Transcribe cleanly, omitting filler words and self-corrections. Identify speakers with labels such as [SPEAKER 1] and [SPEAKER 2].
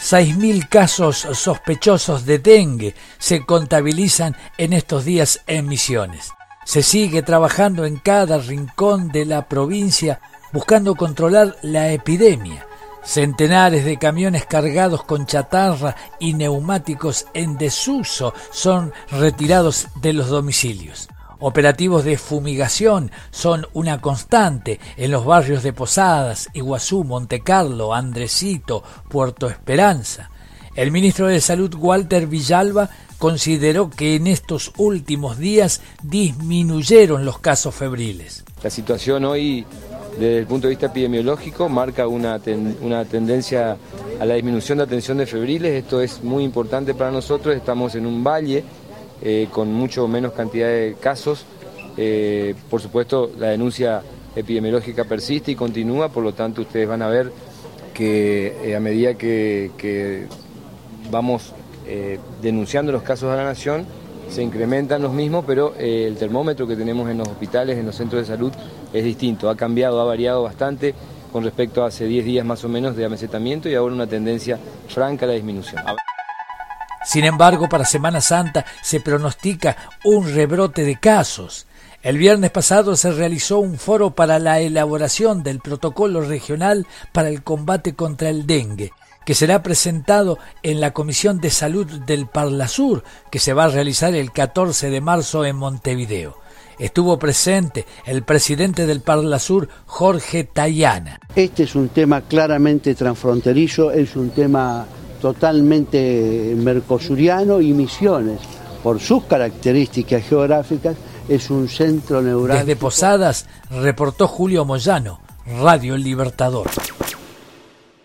[SPEAKER 1] 6.000 casos sospechosos de dengue se contabilizan en estos días en Misiones. Se sigue trabajando en cada rincón de la provincia buscando controlar la epidemia. Centenares de camiones cargados con chatarra y neumáticos en desuso son retirados de los domicilios. Operativos de fumigación son una constante en los barrios de Posadas, Iguazú, Montecarlo, Andresito, Puerto Esperanza. El ministro de Salud, Walter Villalba, consideró que en estos últimos días disminuyeron los casos febriles.
[SPEAKER 2] La situación hoy, desde el punto de vista epidemiológico, marca una tendencia a la disminución de atención de febriles. Esto es muy importante para nosotros. Estamos en un valle con mucho menos cantidad de casos. Por supuesto, la denuncia epidemiológica persiste y continúa, por lo tanto ustedes van a ver que a medida que vamos denunciando los casos a la nación, se incrementan los mismos, pero el termómetro que tenemos en los hospitales, en los centros de salud, es distinto. Ha cambiado, ha variado bastante con respecto a hace 10 días más o menos de amesetamiento y ahora una tendencia franca a la disminución.
[SPEAKER 1] Sin embargo, para Semana Santa se pronostica un rebrote de casos. El viernes pasado se realizó un foro para la elaboración del protocolo regional para el combate contra el dengue, que será presentado en la Comisión de Salud del Parlasur, que se va a realizar el 14 de marzo en Montevideo. Estuvo presente el presidente del Parlasur, Jorge Tayana.
[SPEAKER 3] Este es un tema claramente transfronterizo, es un tema totalmente mercosuriano, y Misiones, por sus características geográficas, es un centro neurálgico.
[SPEAKER 1] Desde Posadas reportó Julio Moyano, Radio El Libertador.